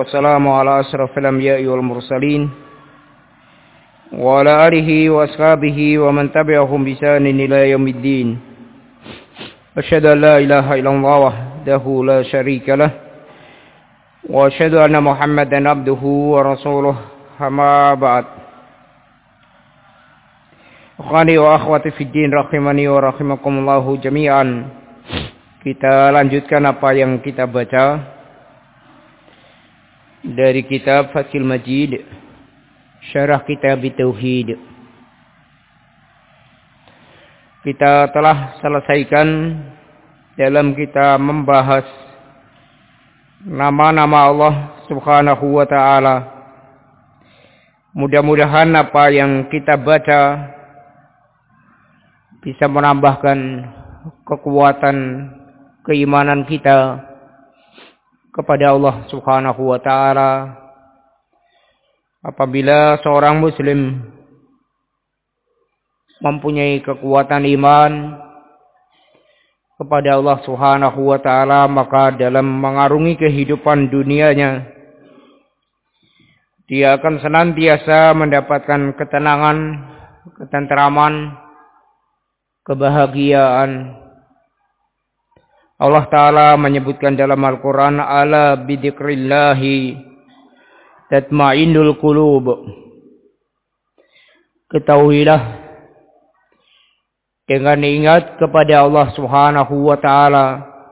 والسلام على أشرف الأنبياء والمرسلين وعلى آله وأصحابه ومن تبعهم بإحسان إلى يوم الدين. أشهد أن لا إله إلا الله وحده لا شريك له وأشهد أن محمدا عبده ورسوله. أما بعد. Akhwani wa akhwati fid din rahimani wa rahimakumullahu jami'an. Kita lanjutkan apa yang kita baca dari kitab Fathul Majid, Syarah Kitab Tauhid. Kita telah selesaikan dalam kita membahas nama-nama Allah Subhanahu wa ta'ala. Mudah-mudahan apa yang kita baca bisa menambahkan kekuatan keimanan kita kepada Allah Subhanahu wa ta'ala. Apabila seorang muslim mempunyai kekuatan iman kepada Allah Subhanahu wa ta'ala, maka dalam mengarungi kehidupan dunianya dia akan senantiasa mendapatkan ketenangan, ketenteraman, kebahagiaan. Allah Ta'ala menyebutkan dalam Al-Quran, ala bidzikrillahi tatma'innul qulub. Ketahuilah, dengan ingat kepada Allah Subhanahu wa ta'ala,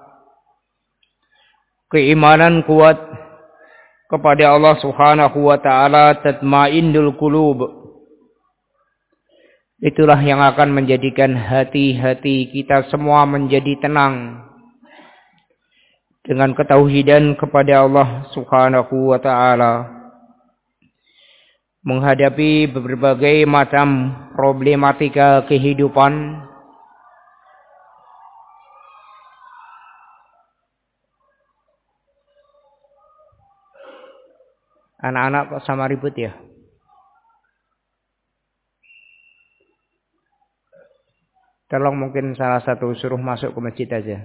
keimanan kuat kepada Allah Subhanahu wa ta'ala, tatma'innul qulub. Itulah yang akan menjadikan hati-hati kita semua menjadi tenang dengan ketauhidan kepada Allah Subhanahu wa ta'ala. Menghadapi berbagai macam problematika kehidupan, anak-anak kok sama ribut ya? Tolong mungkin salah satu suruh masuk ke masjid aja.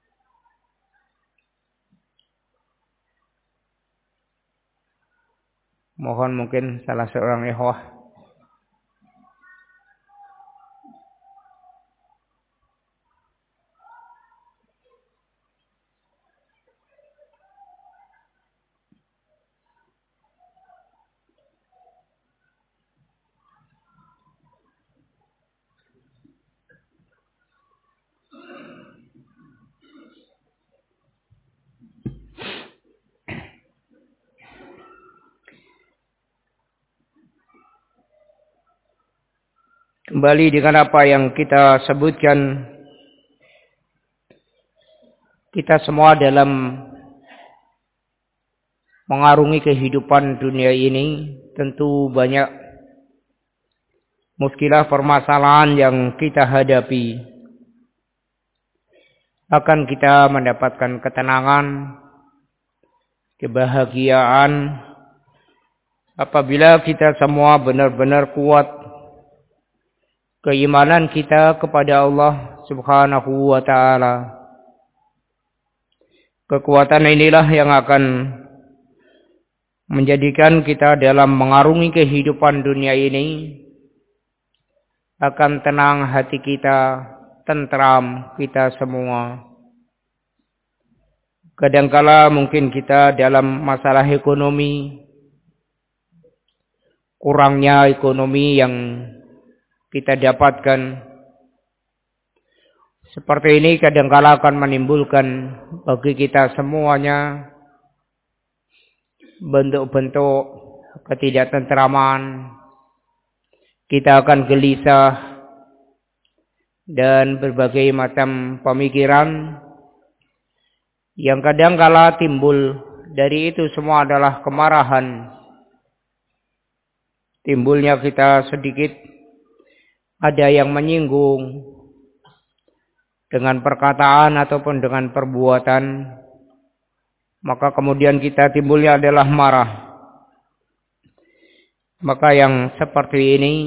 Mohon mungkin salah seorang ikhwah. Kembali dengan apa yang kita sebutkan, kita semua dalam mengarungi kehidupan dunia ini tentu banyak muskilah permasalahan yang kita hadapi. Akan kita mendapatkan ketenangan, kebahagiaan apabila kita semua benar-benar kuat keimanan kita kepada Allah Subhanahu wa ta'ala. Kekuatan inilah yang akan menjadikan kita dalam mengarungi kehidupan dunia ini akan tenang hati kita, tentram kita semua. Kadangkala mungkin kita dalam masalah ekonomi, kurangnya ekonomi yang kita dapatkan seperti ini kadangkala akan menimbulkan bagi kita semuanya bentuk-bentuk ketidaktentraman. Kita akan gelisah dan berbagai macam pemikiran yang kadangkala timbul dari itu semua adalah kemarahan. Timbulnya kita sedikit ada yang menyinggung dengan perkataan ataupun dengan perbuatan, maka kemudian kita timbulnya adalah marah. Maka yang seperti ini,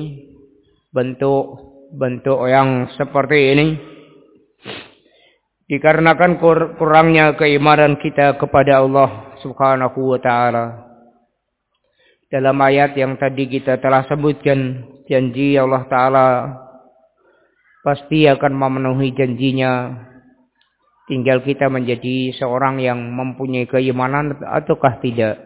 bentuk yang seperti ini, dikarenakan kurangnya keimanan kita kepada Allah Subhanahu wa ta'ala. Dalam ayat yang tadi kita telah sebutkan, janji Allah Ta'ala pasti akan memenuhi janjinya. Tinggal kita menjadi seorang yang mempunyai keimanan ataukah tidak.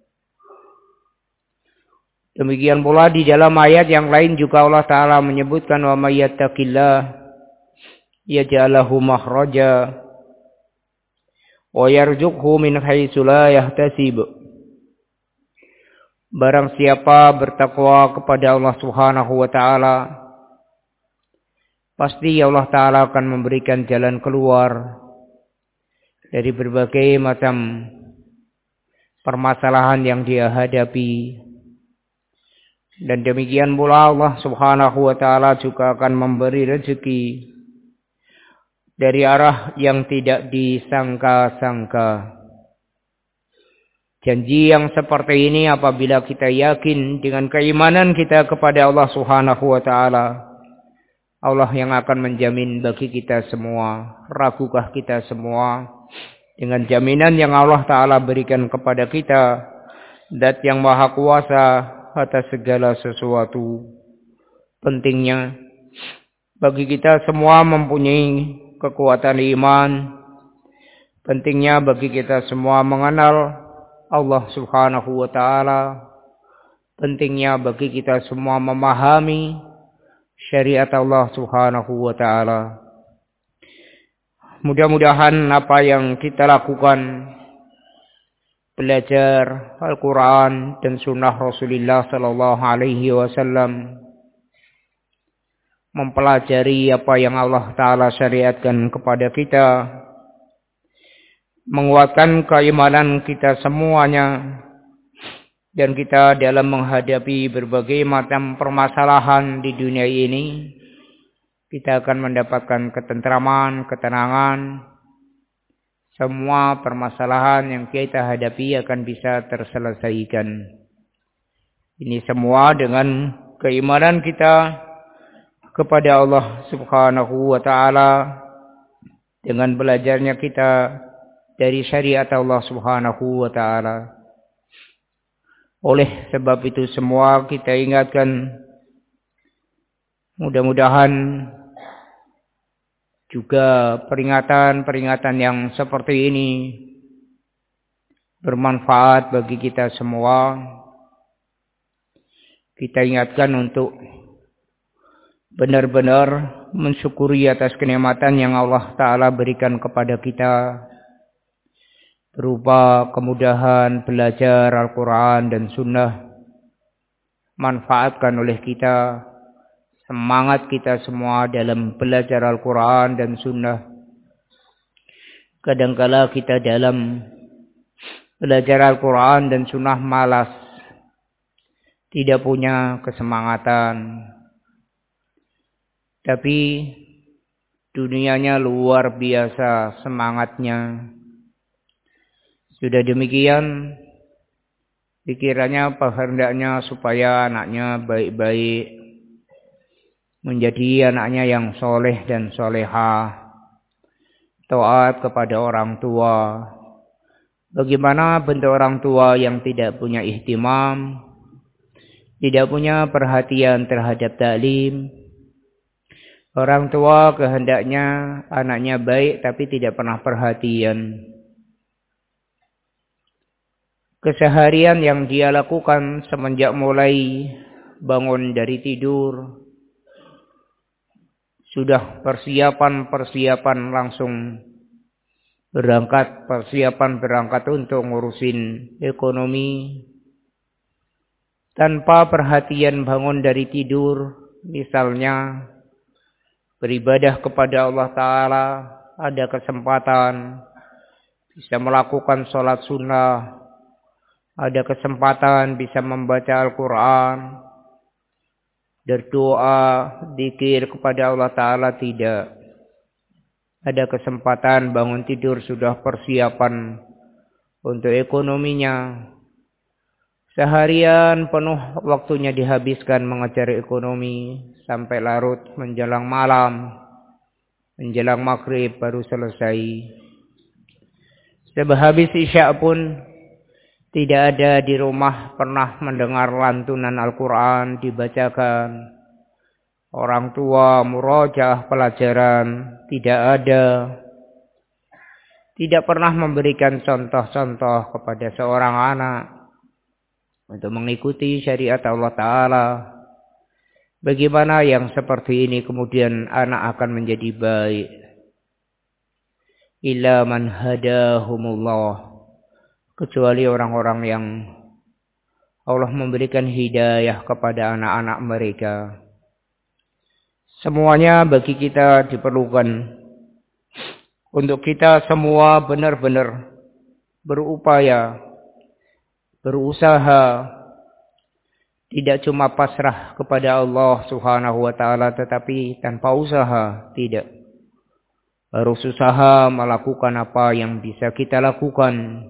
Demikian pula di dalam ayat yang lain juga Allah Ta'ala menyebutkan wa may yattaqillah yaj'al lahu makhraja wa yarzuqhu min haitsu la yahtasib. Barang siapa bertakwa kepada Allah Subhanahu wa ta'ala, pasti Allah Ta'ala akan memberikan jalan keluar dari berbagai macam permasalahan yang dia hadapi. Dan demikian pula Allah Subhanahu wa ta'ala juga akan memberi rezeki dari arah yang tidak disangka-sangka. Janji yang seperti ini apabila kita yakin dengan keimanan kita kepada Allah Subhanahu wa ta'ala, Allah yang akan menjamin bagi kita semua. Ragukah kita semua dengan jaminan yang Allah Ta'ala berikan kepada kita, Zat yang maha kuasa atas segala sesuatu. Pentingnya bagi kita semua mempunyai kekuatan iman. Pentingnya bagi kita semua mengenal Allah Subhanahu wa ta'ala. Pentingnya bagi kita semua memahami syariat Allah Subhanahu wa ta'ala. Mudah-mudahan apa yang kita lakukan, belajar Al-Quran dan Sunnah Rasulullah Sallallahu Alaihi Wasallam, mempelajari apa yang Allah Ta'ala syariatkan kepada kita, menguatkan keimanan kita semuanya, dan kita dalam menghadapi berbagai macam permasalahan di dunia ini, kita akan mendapatkan ketentraman, ketenangan. Semua permasalahan yang kita hadapi akan bisa terselesaikan. Ini semua dengan keimanan kita kepada Allah Subhanahu wa ta'ala, dengan belajarnya kita dari syariat Allah Subhanahu wa ta'ala. Oleh sebab itu semua kita ingatkan, mudah-mudahan juga peringatan-peringatan yang seperti ini bermanfaat bagi kita semua. Kita ingatkan untuk benar-benar mensyukuri atas kenikmatan yang Allah Ta'ala berikan kepada kita, berupa kemudahan belajar Al-Quran dan Sunnah. Manfaatkan oleh kita, semangat kita semua dalam belajar Al-Quran dan Sunnah. Kadangkala kita dalam belajar Al-Quran dan Sunnah malas, tidak punya kesemangatan. Tapi dunianya luar biasa semangatnya. Sudah demikian, pikirannya hendaknya supaya anaknya baik-baik, menjadi anaknya yang soleh dan solehah, taat kepada orang tua. Bagaimana bentuk orang tua yang tidak punya ihtimam, tidak punya perhatian terhadap taklim. Orang tua kehendaknya anaknya baik tapi tidak pernah perhatian. Keseharian yang dia lakukan semenjak mulai bangun dari tidur, sudah persiapan langsung berangkat, persiapan berangkat untuk ngurusin ekonomi, tanpa perhatian bangun dari tidur, misalnya beribadah kepada Allah Ta'ala, ada kesempatan bisa melakukan sholat sunnah, ada kesempatan bisa membaca Al-Quran, berdoa, zikir kepada Allah Ta'ala, tidak. Ada kesempatan bangun tidur sudah persiapan untuk ekonominya. Seharian penuh waktunya dihabiskan mengejar ekonomi, sampai larut menjelang malam, menjelang maghrib baru selesai. Sehabis isya pun Tidak ada di rumah pernah mendengar lantunan Al-Quran dibacakan. Orang tua murojaah pelajaran tidak ada. Tidak pernah memberikan contoh-contoh kepada seorang anak untuk mengikuti syariat Allah Ta'ala. Bagaimana yang seperti ini kemudian anak akan menjadi baik? Illa man hadahumullah. Kecuali orang-orang yang Allah memberikan hidayah kepada anak-anak mereka. Semuanya bagi kita diperlukan. Untuk kita semua benar-benar berupaya, berusaha, tidak cuma pasrah kepada Allah Subhanahu wa taala tetapi tanpa usaha tidak. Harus usaha melakukan apa yang bisa kita lakukan.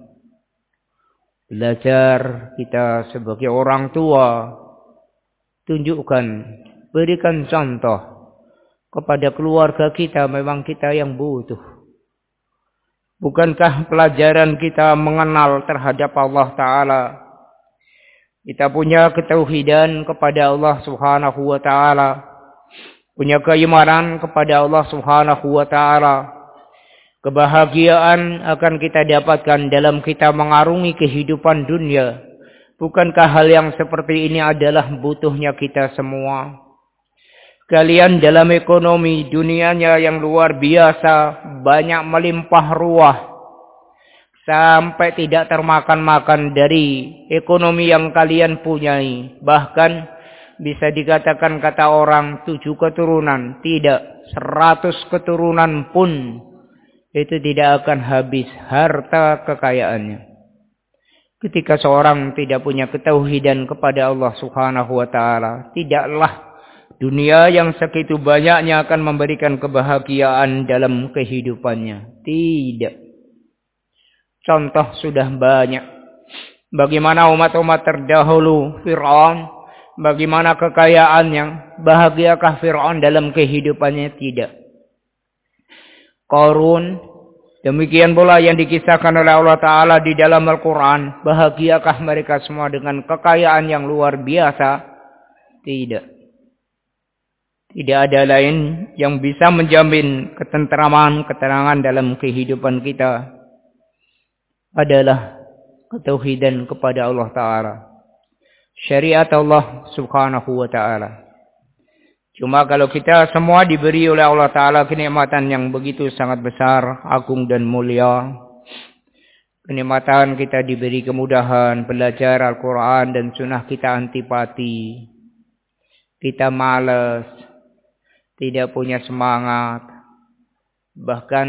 Belajar kita sebagai orang tua, tunjukkan, berikan contoh kepada keluarga kita, memang kita yang butuh. Bukankah pelajaran kita mengenal terhadap Allah Ta'ala? Kita punya ketauhidan kepada Allah Subhanahu wa Ta'ala. Punya keimanan kepada Allah Subhanahu wa Ta'ala. Kebahagiaan akan kita dapatkan dalam kita mengarungi kehidupan dunia. Bukankah hal yang seperti ini adalah butuhnya kita semua? Kalian dalam ekonomi dunianya yang luar biasa, banyak melimpah ruah. Sampai tidak termakan-makan dari ekonomi yang kalian punyai. Bahkan bisa dikatakan kata orang 7 keturunan. Tidak, 100 keturunan pun itu tidak akan habis harta kekayaannya. Ketika seorang tidak punya ketauhidan kepada Allah Subhanahu wa Ta'ala, tidaklah dunia yang segitu banyaknya akan memberikan kebahagiaan dalam kehidupannya. Tidak. Contoh sudah banyak. Bagaimana umat-umat terdahulu, Fir'aun, bagaimana kekayaannya, bahagiakah Fir'aun dalam kehidupannya? Tidak. Qarun, demikian pula yang dikisahkan oleh Allah Ta'ala di dalam Al-Quran, bahagiakah mereka semua dengan kekayaan yang luar biasa? Tidak. Tidak ada lain yang bisa menjamin ketentraman, ketenangan dalam kehidupan kita adalah ketauhidan kepada Allah Ta'ala. Syariat Allah Subhanahu wa Ta'ala. Cuma kalau kita semua diberi oleh Allah Ta'ala kenikmatan yang begitu sangat besar, agung dan mulia. Kenikmatan kita diberi kemudahan belajar Al-Quran dan Sunnah, kita antipati. Kita malas. Tidak punya semangat. Bahkan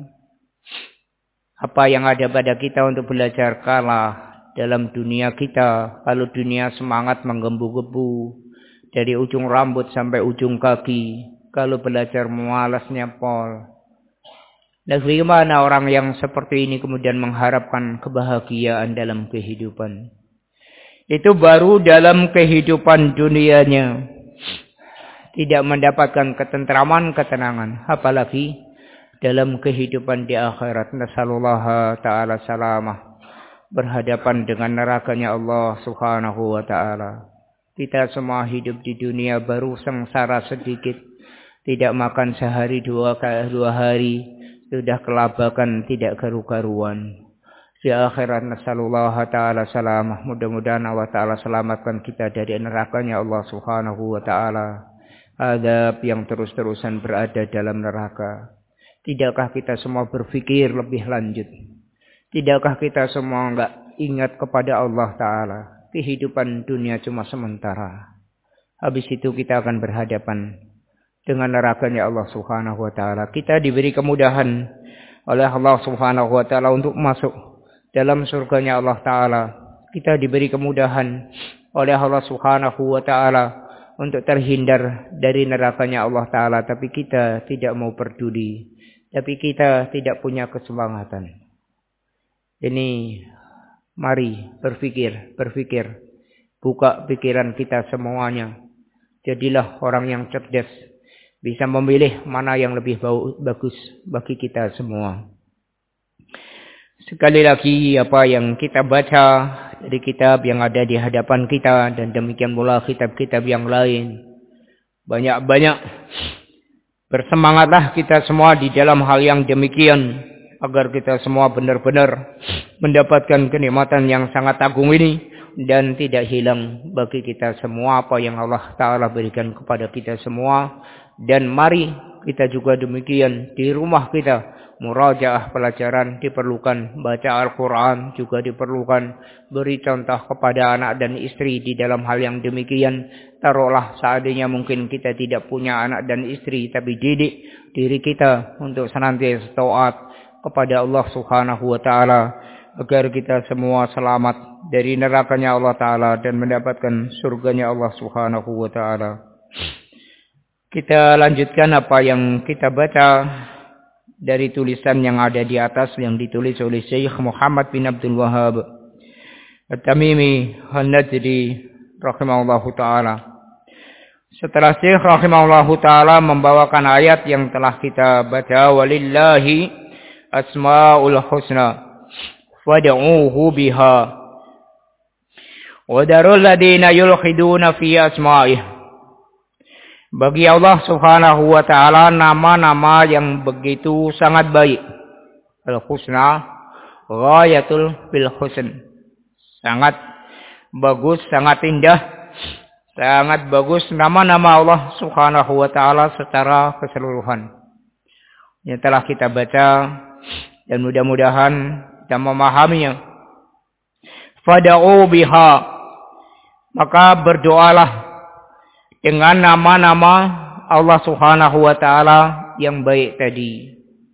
apa yang ada pada kita untuk belajar kalah dalam dunia kita. Kalau dunia semangat menggebu-gebu dari ujung rambut sampai ujung kaki. Kalau belajar malasnya pol. Dan bagaimana orang yang seperti ini kemudian mengharapkan kebahagiaan dalam kehidupan? Itu baru dalam kehidupan dunianya. Tidak mendapatkan ketentraman, ketenangan. Apalagi dalam kehidupan di akhirat. Nasallallahu ta'ala salamah. Berhadapan dengan nerakanya Allah Subhanahu wa ta'ala. Kita semua hidup di dunia baru sengsara sedikit. Tidak makan sehari dua hari. Sudah kelabakan, tidak karu-karuan. Di akhirat nasallallahu ta'ala salamah. Mudah-mudahan Allah ta'ala selamatkan kita dari nerakanya Allah Subhanahu wa ta'ala. Azab yang terus-terusan berada dalam neraka. Tidakkah kita semua berpikir lebih lanjut? Tidakkah kita semua enggak ingat kepada Allah Ta'ala? Kehidupan dunia cuma sementara. Habis itu kita akan berhadapan dengan nerakanya Allah Subhanahu wa Ta'ala. Kita diberi kemudahan oleh Allah Subhanahu wa Ta'ala untuk masuk dalam surganya Allah Ta'ala. Kita diberi kemudahan oleh Allah Subhanahu wa Ta'ala untuk terhindar dari nerakanya Allah Ta'ala. Tapi kita tidak mau peduli. Tapi kita tidak punya kesemangatan. Ini mari berpikir. Buka pikiran kita semuanya. Jadilah orang yang cerdas. Bisa memilih mana yang lebih bagus bagi kita semua. Sekali lagi apa yang kita baca dari kitab yang ada di hadapan kita dan demikian pula kitab-kitab yang lain. Banyak-banyak bersemangatlah kita semua di dalam hal yang demikian agar kita semua benar-benar mendapatkan kenikmatan yang sangat agung ini dan tidak hilang bagi kita semua apa yang Allah Ta'ala berikan kepada kita semua. Dan mari kita juga demikian di rumah kita murajaah pelajaran diperlukan, baca Al-Quran juga diperlukan, beri contoh kepada anak dan istri di dalam hal yang demikian. Taruhlah seandainya mungkin kita tidak punya anak dan istri, tapi didik diri kita untuk senantiasa taat kepada Allah Subhanahu wa Ta'ala agar kita semua selamat dari nerakanya Allah Ta'ala dan mendapatkan surganya Allah Subhanahu wa Ta'ala. Kita lanjutkan apa yang kita baca dari tulisan yang ada di atas yang ditulis oleh Syekh Muhammad bin Abdul Wahhab At-Tamimi An-Najdi rahimahullahu ta'ala. Setelah Syekh rahimahullahu ta'ala membawakan ayat yang telah kita baca, walillahi asma'ul husna fad'uuhu biha wa darul ladina yulhiduna fi asma'ih. Bagi Allah Subhanahu wa Ta'ala nama-nama yang begitu sangat baik. Al-Husna ghayatul fil husn. Sangat bagus, sangat indah, sangat bagus nama-nama Allah Subhanahu wa Ta'ala secara keseluruhan. Yang telah kita baca dan mudah-mudahan kita memahaminya. Fad'u biha, maka berdoalah dengan nama-nama Allah Subhanahu wa Ta'ala yang baik tadi.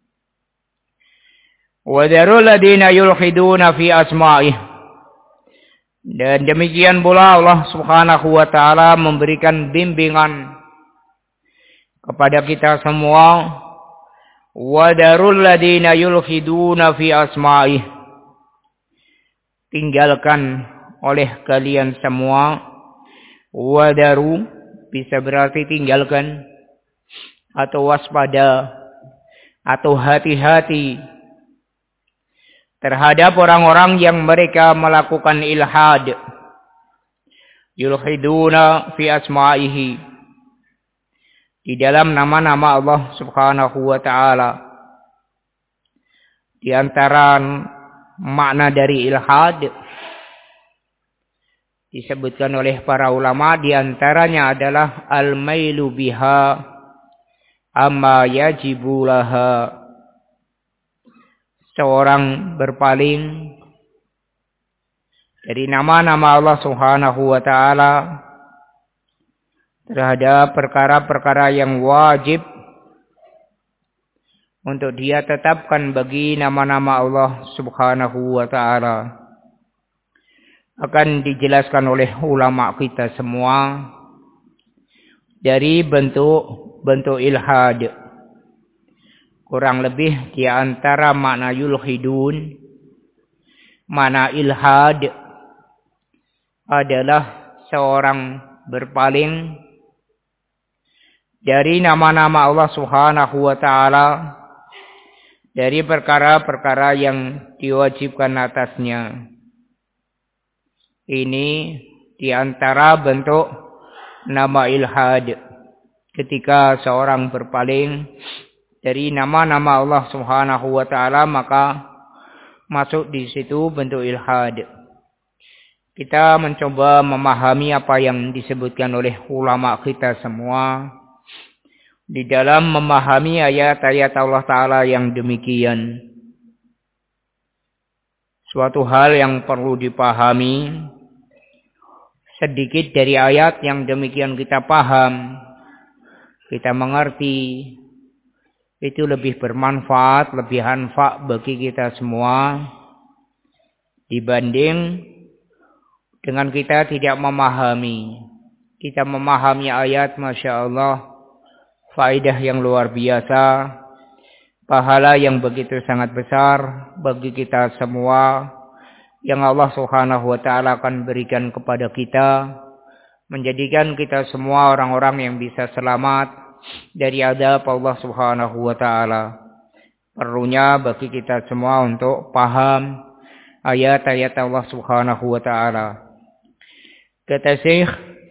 Wa darul ladina yulhiduna fi asma'ih. Dan demikian pula Allah Subhanahu wa Ta'ala memberikan bimbingan kepada kita semua. Wa darul ladina yulhiduna fi asma'ih. Tinggalkan oleh kalian semua. Wa daru bisa berarti tinggalkan atau waspada atau hati-hati terhadap orang-orang yang mereka melakukan ilhad. Yulhiduna fi asma'ihi, di dalam nama-nama Allah Subhanahu wa Ta'ala. Di antara makna dari ilhad disebutkan oleh para ulama, di antaranya adalah al-mailu biha amma yajibu laha. Seorang berpaling dari nama-nama Allah Subhanahu wa Ta'ala terhadap perkara-perkara yang wajib untuk dia tetapkan bagi nama-nama Allah Subhanahu wa Ta'ala. Akan dijelaskan oleh ulama kita semua dari bentuk ilhad. Kurang lebih di antara makna yulhidun, makna ilhad adalah seorang berpaling dari nama-nama Allah Subhanahu wa Ta'ala, dari perkara-perkara yang diwajibkan atasnya. Ini di antara bentuk nama ilhad. Ketika seorang berpaling dari nama-nama Allah Subhanahu wa Ta'ala, maka masuk di situ bentuk ilhad. Kita mencoba memahami apa yang disebutkan oleh ulama kita semua di dalam memahami ayat-ayat Allah Ta'ala yang demikian. Suatu hal yang perlu dipahami, sedikit dari ayat yang demikian kita paham, kita mengerti, itu lebih bermanfaat, lebih hanfa bagi kita semua dibanding dengan kita tidak memahami. Kita memahami ayat, Masya Allah, faedah yang luar biasa, pahala yang begitu sangat besar bagi kita semua yang Allah Subhanahu wa Ta'ala akan berikan kepada kita, menjadikan kita semua orang-orang yang bisa selamat dari azab Allah Subhanahu wa Ta'ala. Perlunya bagi kita semua untuk paham ayat-ayat Allah Subhanahu wa taala. Kata Syekh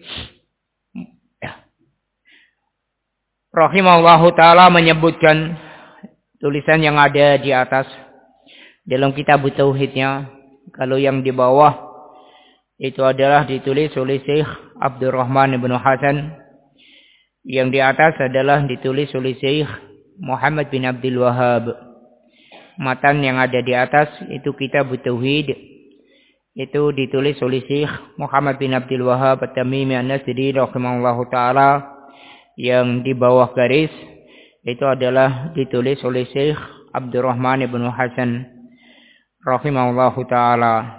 rahimahullahu taala menyebutkan tulisan yang ada di atas dalam kitab tauhidnya. Kalau yang di bawah itu adalah ditulis oleh Syekh Abdurrahman bin Hasan. Yang di atas adalah ditulis oleh Syekh Muhammad bin Abdul Wahhab. Matan yang ada di atas itu kitab tauhid. Itu ditulis oleh Syekh Muhammad bin Abdul Wahhab At-Tamimi An-Nasri rahimahullahu taala. Yang di bawah garis itu adalah ditulis oleh Syekh Abdurrahman bin Hasan rahimahullahu taala.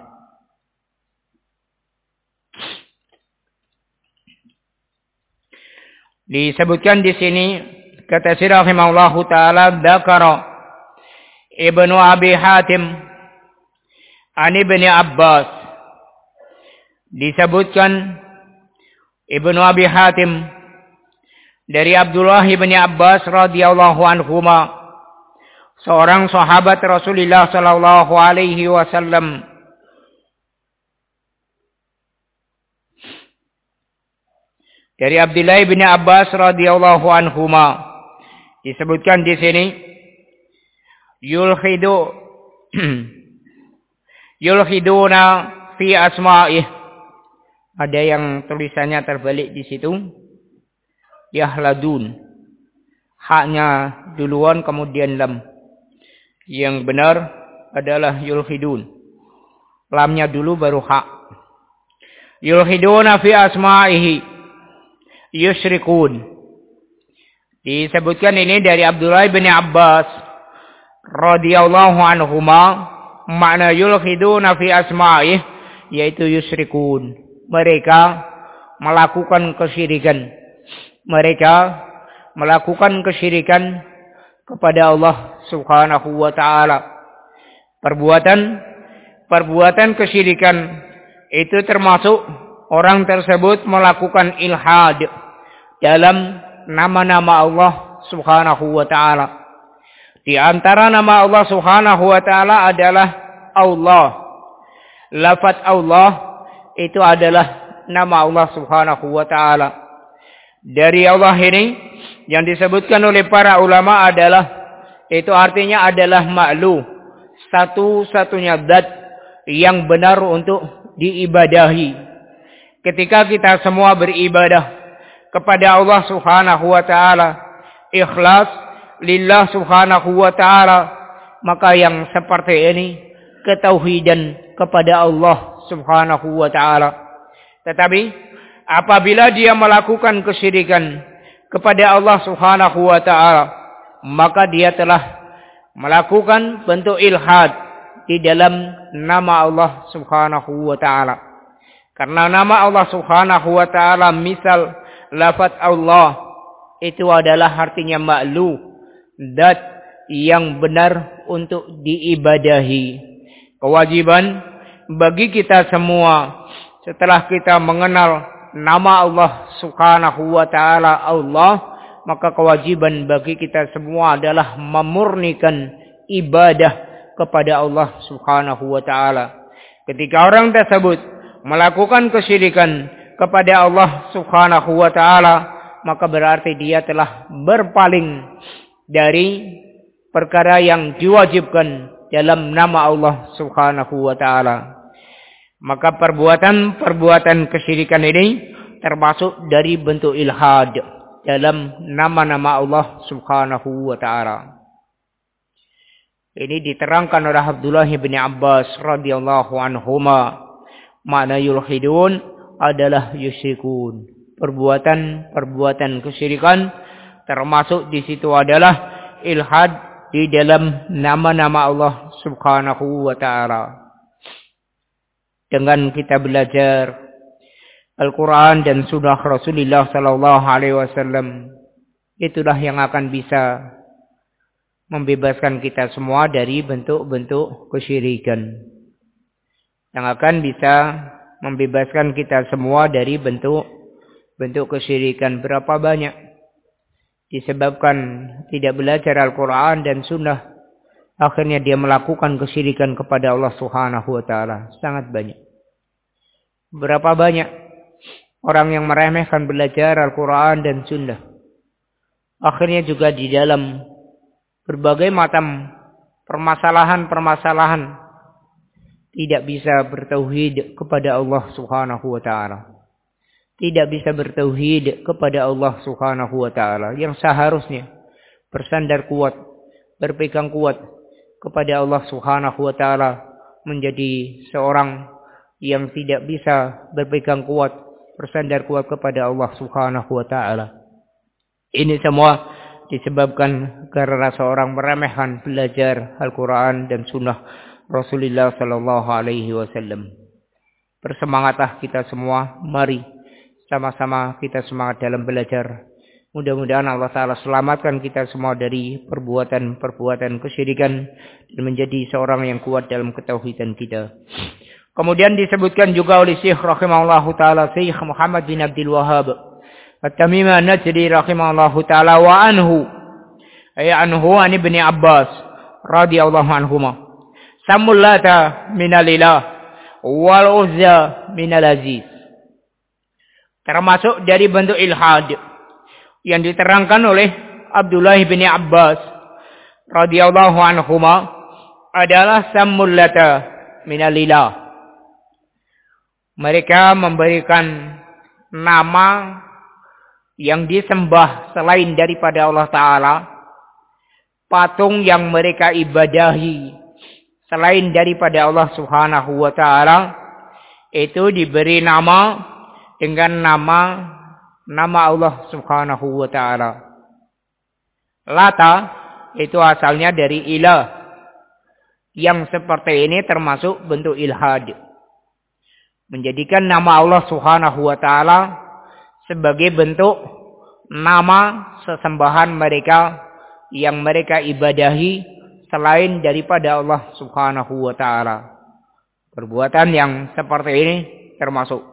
Disebutkan di sini kata Syekh rahimahullahu taala, dzakara Ibnu Abi Hatim an Ibni Abbas. Disebutkan Ibnu Abi Hatim dari Abdullah bin Abbas radhiyallahu anhuma, seorang sahabat Rasulullah sallallahu alaihi wasallam. Dari Abdullah bin Abbas radhiyallahu anhuma disebutkan di sini yulhiduna fi asma'ih. Ada yang tulisannya terbalik di situ. Yahladun. Haknya duluan kemudian lam. Yang benar adalah yulhidun. Lamnya dulu baru hak. Yulhiduna fi asma'ihi. Yusyrikun. Disebutkan ini dari Abdullah bin Abbas radhiyallahu anhuma. Makna yulhiduna fi asma'ih yaitu yusyrikun. Mereka melakukan kesyirikan. Mereka melakukan kesyirikan kepada Allah Subhanahu wa taala. Perbuatan kesyirikan itu termasuk orang tersebut melakukan ilhad dalam nama-nama Allah Subhanahu wa taala. Di antara nama Allah Subhanahu wa taala adalah Allah. Lafaz Allah itu adalah nama Allah Subhanahu wa taala. Dari Allah ini yang disebutkan oleh para ulama adalah itu artinya adalah ma'lu, satu-satunya zat yang benar untuk diibadahi. Ketika kita semua beribadah kepada Allah Subhanahu wa taala, ikhlas lillah Subhanahu wa ta'ala, maka yang seperti ini ketauhidan kepada Allah Subhanahu wa ta'ala. Tetapi apabila dia melakukan kesyirikan kepada Allah Subhanahu wa ta'ala, maka dia telah melakukan bentuk ilhad di dalam nama Allah Subhanahu wa ta'ala. Karena nama Allah Subhanahu wa ta'ala, misal lafaz Allah itu adalah artinya ma'lu, zat yang benar untuk diibadahi. Kewajiban bagi kita semua setelah kita mengenal nama Allah Subhanahu wa taala Allah, maka kewajiban bagi kita semua adalah memurnikan ibadah kepada Allah Subhanahu wa taala. Ketika orang tersebut melakukan kesyirikan kepada Allah Subhanahu wa taala, maka berarti dia telah berpaling dari perkara yang diwajibkan dalam nama Allah Subhanahu wa taala. Maka perbuatan kesyirikan ini termasuk dari bentuk ilhad dalam nama-nama Allah Subhanahu wa taala. Ini diterangkan oleh Abdullah bin Abbas radhiyallahu anhuma. Makna yulhidun adalah yusyrikun. Perbuatan kesyirikan termasuk di situ adalah ilhad di dalam nama-nama Allah Subhanahu wa taala. Dengan kita belajar Al-Quran dan Sunnah Rasulullah sallallahu alaihi wasallam, itulah yang akan bisa membebaskan kita semua dari bentuk-bentuk kesyirikan. Yang akan bisa membebaskan kita semua dari bentuk kesyirikan. Berapa banyak disebabkan tidak belajar Al-Quran dan Sunnah akhirnya dia melakukan kesyirikan kepada Allah Subhanahu wa taala. Sangat banyak. Berapa banyak orang yang meremehkan belajar Al-Quran dan Sunnah. Akhirnya juga di dalam berbagai macam permasalahan-permasalahan tidak bisa bertauhid kepada Allah Subhanahu wa taala. Tidak bisa bertauhid kepada Allah Subhanahu wa taala yang seharusnya bersandar kuat, berpegang kuat kepada Allah Subhanahu wa taala, menjadi seorang yang tidak bisa berpegang kuat, bersandar kuat kepada Allah Subhanahu wa taala. Ini semua disebabkan karena seorang meremehkan belajar Al-Quran dan Sunnah Rasulullah sallallahu alaihi wasallam. Bersemangatlah kita semua, mari sama-sama kita semangat dalam belajar. Mudah-mudahan Allah Ta'ala selamatkan kita semua dari perbuatan-perbuatan kesyirikan dan menjadi seorang yang kuat dalam ketauhidan kita. Kemudian disebutkan juga oleh Syekh rahimahullahu ta'ala, Syekh Muhammad bin Abdul Wahhab At-Tamimi An-Najdi rahimahullahu ta'ala, wa anhu an ibni Abbas radhiyallahu anhuma, sammul lata minal ilah wal uzza minal aziz. Termasuk dari bentuk ilhad yang diterangkan oleh Abdullah bin Abbas radhiyallahu anhuma adalah sammul lata minal ilah. Mereka memberikan nama yang disembah selain daripada Allah Ta'ala, patung yang mereka ibadahi selain daripada Allah Subhanahu wa Ta'ala, itu diberi nama dengan nama Allah Subhanahu wa Ta'ala. Lata itu asalnya dari ilah, yang seperti ini termasuk bentuk ilhad, menjadikan nama Allah Subhanahu wa Ta'ala sebagai bentuk nama sesembahan mereka yang mereka ibadahi selain daripada Allah Subhanahu wa Ta'ala. Perbuatan yang seperti ini termasuk.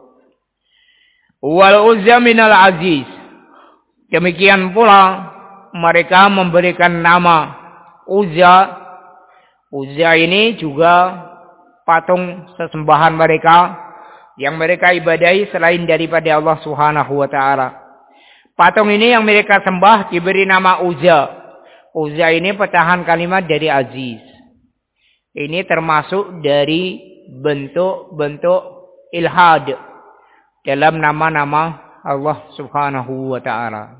Wal uzza minal aziz. Demikian pula mereka memberikan nama Uzza. Uzza ini juga patung sesembahan mereka yang mereka ibadahi selain daripada Allah Subhanahu wa Ta'ala. Patung ini yang mereka sembah diberi nama Uzza. Uzza ini pecahan kalimat dari aziz. Ini termasuk dari bentuk-bentuk ilhad dalam nama-nama Allah Subhanahu wa Ta'ala.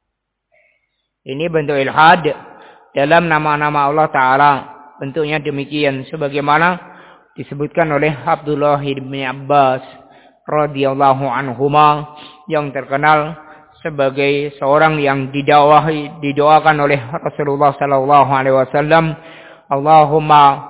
Ini bentuk ilhad dalam nama-nama Allah Ta'ala. Bentuknya demikian sebagaimana disebutkan oleh Abdullah bin Abbas radhiyallahu anhuma, yang terkenal sebagai seorang yang didoakan oleh Rasulullah sallallahu alaihi wasallam, Allahumma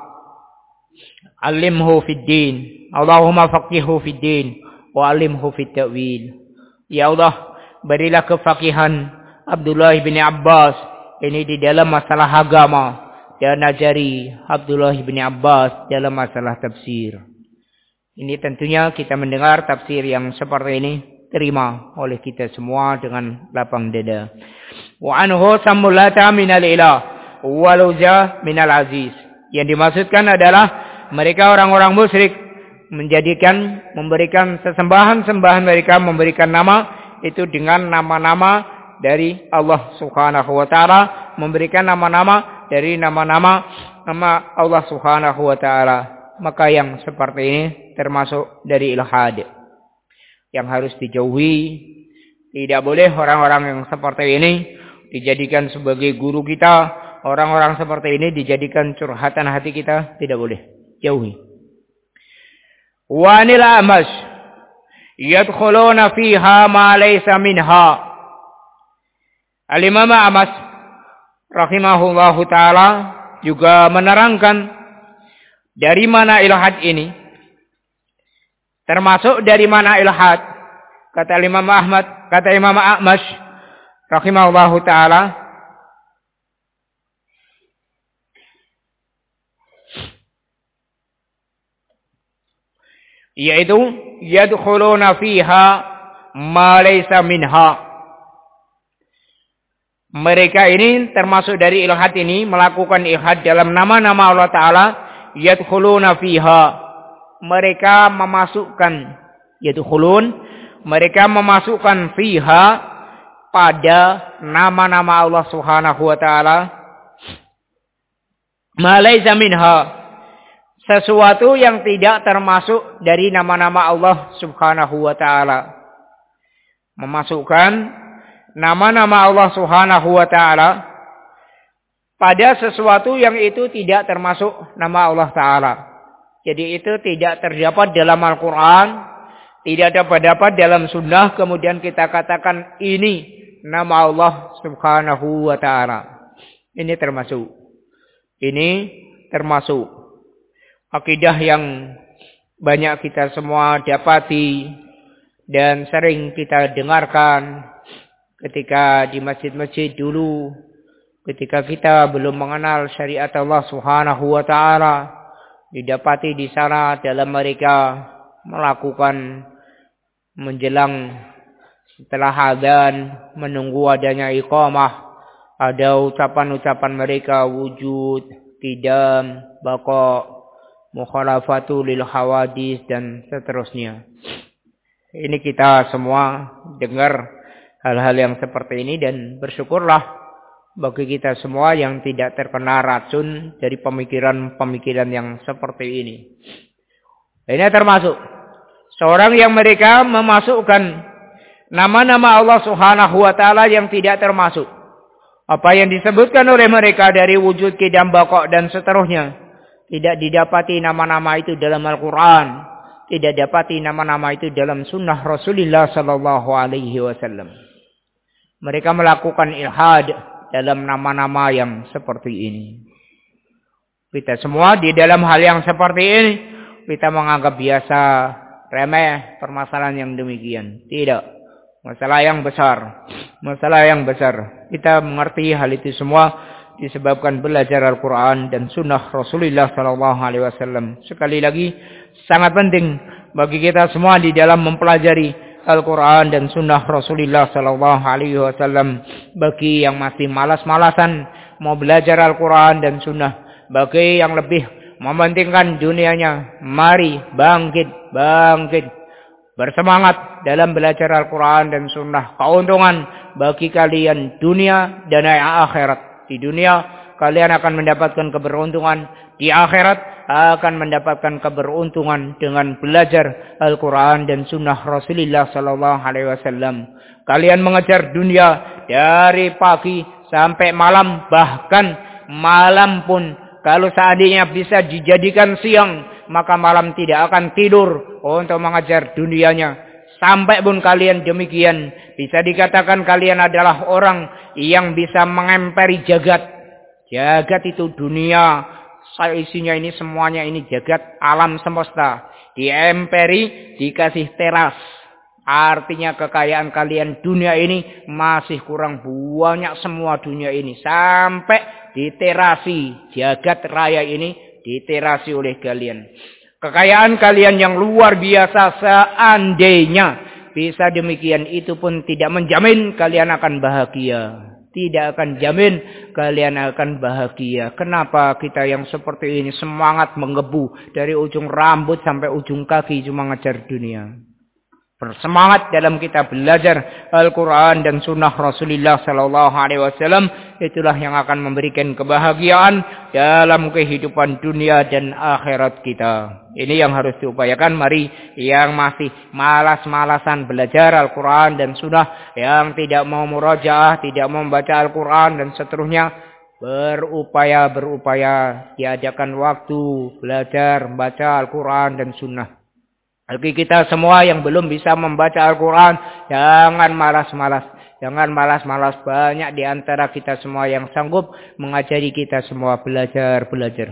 alimhu fid din, Allahumma faqihhu fid din wa alimhu fit ta'wil. Ya Allah, berilah kefakihan Abdullah bin Abbas ini di dalam masalah agama, dan ajari Abdullah bin Abbas dalam masalah tafsir. Ini tentunya kita mendengar tafsir yang seperti ini terima oleh kita semua dengan lapang dada. Wa anhu sammul lata minal ilah wal uzza minal aziz. Yang dimaksudkan adalah mereka orang-orang musyrik memberikan sesembahan-sembahan mereka, memberikan nama itu dengan nama-nama dari Allah Subhanahu wa Ta'ala, memberikan nama-nama dari nama-nama Allah Subhanahu wa Ta'ala. Maka yang seperti ini termasuk dari ilhad yang harus dijauhi. Tidak boleh orang-orang yang seperti ini dijadikan sebagai guru kita. Orang-orang seperti ini dijadikan curhatan hati kita. Tidak boleh. Jauhi. Wa anil A'mash yadkhuluna fiha ma laysa minha. Al-Imam A'mash rahimahullahu ta'ala juga menerangkan dari mana ilhad ini. Termasuk dari mana ilhad. Kata Imam Ahmad, kata Imam A'mash rahimahullahu ta'ala, yaitu yadkhuluna fiha ma laysa minha. Mereka ini termasuk dari ilhad ini, melakukan ilhad dalam nama-nama Allah Ta'ala. Yadkhuluna fiha. Mereka memasukkan. Mereka memasukkan fiha pada nama-nama Allah Subhanahu wa Ta'ala. Ma laysa minha. Sesuatu yang tidak termasuk dari nama-nama Allah Subhanahu wa Ta'ala. Memasukkan nama-nama Allah Subhanahu wa Ta'ala pada sesuatu yang itu tidak termasuk nama Allah Ta'ala. Jadi itu tidak terdapat dalam Al-Quran, tidak dapat dalam sunnah, kemudian kita katakan ini nama Allah Subhanahu wa Ta'ala. Ini termasuk. Akidah yang banyak kita semua dapati dan sering kita dengarkan ketika di masjid-masjid dulu, ketika kita belum mengenal syariat Allah Subhanahu wa Ta'ala, didapati di sana dalam mereka melakukan menjelang setelah adzan, menunggu adanya iqamah, ada ucapan-ucapan mereka wujud, qidam, baqa, mukhalafatu lil hawadis dan seterusnya. Ini kita semua dengar hal-hal yang seperti ini dan bersyukurlah bagi kita semua yang tidak terkena racun dari pemikiran-pemikiran yang seperti ini. Ini termasuk seorang yang mereka memasukkan nama-nama Allah Subhanahu wa Ta'ala yang tidak termasuk apa yang disebutkan oleh mereka dari wujud, qidam, baqa dan seterusnya. Tidak didapati nama-nama itu dalam Al-Quran. Tidak didapati nama-nama itu dalam sunnah Rasulullah sallallahu alaihi wasallam. Mereka melakukan ilhad dalam nama-nama yang seperti ini. Kita semua di dalam hal yang seperti ini, kita menganggap biasa, remeh permasalahan yang demikian. Tidak. Masalah yang besar. Kita mengerti hal itu semua disebabkan belajar Al-Quran dan sunnah Rasulullah sallallahu alaihi wasallam. Sekali lagi, sangat penting bagi kita semua di dalam mempelajari Al-Quran dan sunnah Rasulullah sallallahu alaihi wasallam. Bagi yang masih malas-malasan mau belajar Al-Quran dan sunnah, bagi yang lebih mementingkan dunianya, mari bangkit, bersemangat dalam belajar Al-Quran dan sunnah. Keuntungan bagi kalian dunia dan akhirat. Di dunia kalian akan mendapatkan keberuntungan, di akhirat akan mendapatkan keberuntungan dengan belajar Al-Quran dan sunnah Rasulullah sallallahu alaihi wasallam. Kalian mengejar dunia dari pagi sampai malam, bahkan malam pun kalau seandainya bisa dijadikan siang, maka malam tidak akan tidur untuk mengejar dunianya. Sampai pun kalian demikian, bisa dikatakan kalian adalah orang yang bisa mengemperi jagat. Jagat itu dunia, isinya ini semuanya ini jagat alam semesta. Diemperi, dikasih teras. Artinya kekayaan kalian dunia ini masih kurang banyak semua dunia ini. Sampai diterasi jagat raya ini, diterasi oleh kalian. Kekayaan kalian yang luar biasa, seandainya bisa demikian, itu pun tidak menjamin kalian akan bahagia. Tidak akan jamin kalian akan bahagia. Kenapa kita yang seperti ini semangat menggebu dari ujung rambut sampai ujung kaki cuma ngejar dunia? Bersemangat dalam kita belajar Al-Quran dan sunnah Rasulullah sallallahu alaihi wasallam, itulah yang akan memberikan kebahagiaan dalam kehidupan dunia dan akhirat kita. Ini yang harus diupayakan. Mari yang masih malas-malasan belajar Al-Quran dan sunnah, yang tidak mau murajaah, tidak mau membaca Al-Quran dan seterusnya, berupaya diadakan waktu belajar membaca Al-Quran dan sunnah. Bagi kita semua yang belum bisa membaca Al-Quran, jangan malas-malas. Jangan malas-malas. Banyak di antara kita semua yang sanggup mengajari kita semua belajar.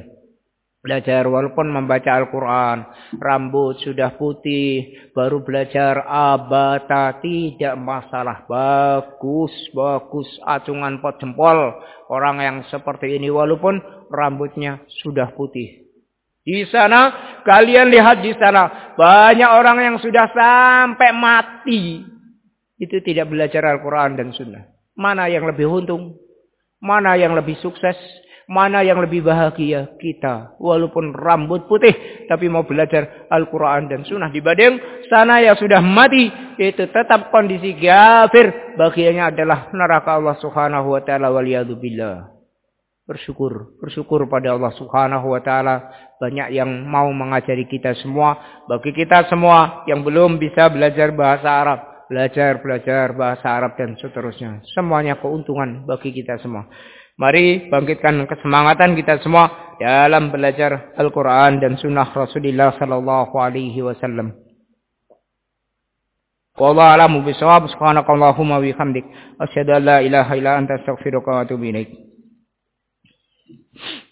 Belajar walaupun membaca Al-Quran. Rambut sudah putih, baru belajar abata, tidak masalah. Bagus. Acungan pot jempol orang yang seperti ini walaupun rambutnya sudah putih. Di sana, kalian lihat di sana, banyak orang yang sudah sampai mati. Itu tidak belajar Al-Quran dan sunnah. Mana yang lebih untung? Mana yang lebih sukses? Mana yang lebih bahagia? Kita. Walaupun rambut putih. Tapi mau belajar Al-Quran dan Sunnah. Dibanding sana yang sudah mati. Itu tetap kondisi kafir. Bagiannya adalah neraka Allah subhanahu wa ta'ala. Waliyadzubillah. Bersyukur. Bersyukur pada Allah subhanahu wa ta'ala. Banyak yang mau mengajari kita semua. Bagi kita semua yang belum bisa belajar bahasa Arab. Belajar bahasa Arab dan seterusnya. Semuanya keuntungan bagi kita semua. Mari bangkitkan kesemangatan kita semua dalam belajar Al-Quran dan Sunnah Rasulullah Sallallahu Alaihi Wasallam. Wallahu a'lamu bishawab. Subhanakallahumma wa bihamdik. Asyhadu an la ilaha illa anta astaghfiruka wa atubu ilaik.